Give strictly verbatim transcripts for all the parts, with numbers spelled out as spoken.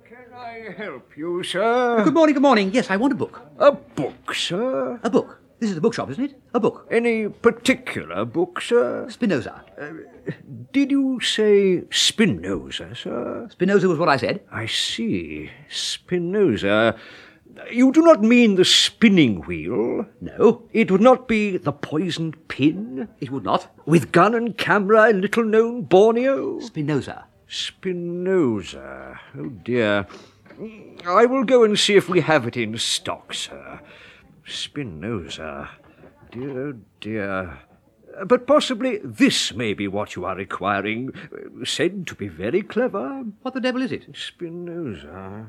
Can I help you, sir? Good morning, good morning. Yes, I want a book. A book, sir? A book. This is a bookshop, isn't it? A book. Any particular book, sir? Spinoza. Uh, did you say Spinoza, sir? Spinoza was what I said. I see. Spinoza. You do not mean the spinning wheel? No. It would not be the poisoned pin? It would not. With gun and camera in little-known Borneo? Spinoza. Spinoza. Oh, dear. I will go and see if we have it in stock, sir. Spinoza. Dear, oh dear. But possibly this may be what you are requiring. Said to be very clever. What the devil is it? Spinoza.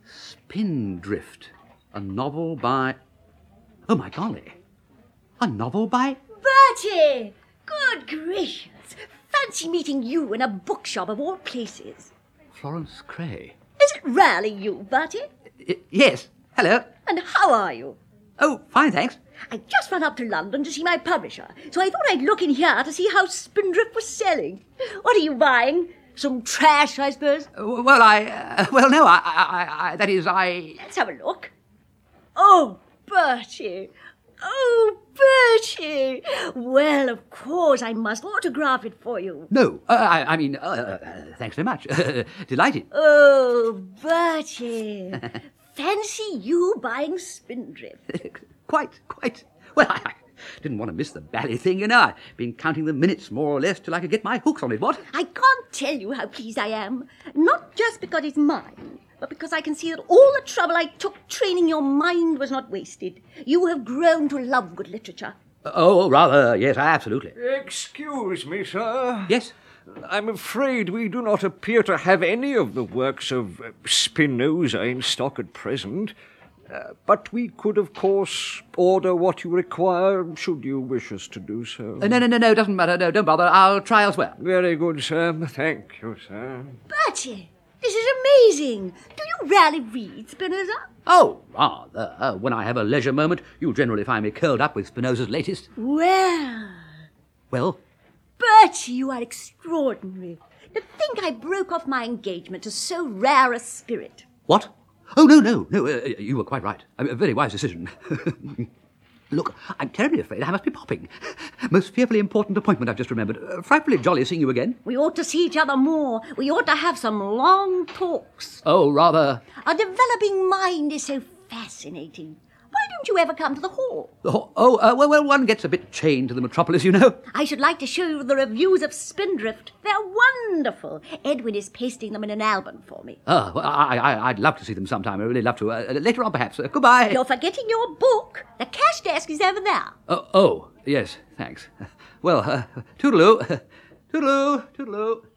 Spindrift. A novel by... Oh, my golly. A novel by... Bertie! Good gracious! Fancy meeting you in a bookshop of all places. Florence Cray. Is it really you, Bertie? I- yes. Hello. And how are you? Oh, fine, thanks. I just run up to London to see my publisher, so I thought I'd look in here to see how Spindrift was selling. What are you buying? Some trash, I suppose? Uh, well, I... Uh, well, no, I, I, I... That is, I... Let's have a look. Oh, Bertie. Oh, Bertie. Well, of course, I must autograph it for you. No, uh, I, I mean, uh, uh, thanks very much. Delighted. Oh, Bertie. Fancy you buying Spindrift. Quite, quite. Well, I, I didn't want to miss the bally thing, you know. I've been counting the minutes, more or less, till I could get my hooks on it, what? I can't tell you how pleased I am. Not just because it's mine, but because I can see that all the trouble I took training your mind was not wasted. You have grown to love good literature. Oh, rather, yes, absolutely. Excuse me, sir. Yes? I'm afraid we do not appear to have any of the works of uh, Spinoza in stock at present. Uh, but we could, of course, order what you require, should you wish us to do so. Uh, no, no, no, no, doesn't matter. No, don't bother. I'll try elsewhere. Very good, sir. Thank you, sir. Bertie, this is amazing. Do you really read Spinoza? Oh, rather. Uh, when I have a leisure moment, you generally find me curled up with Spinoza's latest. Well... Well? Bertie, you are extraordinary. To think I broke off my engagement to so rare a spirit. What? Oh, no, no, no, uh, you were quite right. A very wise decision. Look, I'm terribly afraid I must be popping. Most fearfully important appointment I've just remembered. Uh, frightfully jolly seeing you again. We ought to see each other more. We ought to have some long talks. Oh, rather... A developing mind is so fascinating. Why don't you ever come to the hall? Oh, oh uh, well, well, one gets a bit chained to the metropolis, you know. I should like to show you the reviews of Spindrift. They're wonderful. Edwin is pasting them in an album for me. Oh, well, I, I, I'd love to see them sometime. I'd really love to. Uh, later on, perhaps. Uh, goodbye. You're forgetting your book. The cash desk is over there. Uh, oh, yes, thanks. Well, uh, toodaloo. Toodaloo, toodaloo.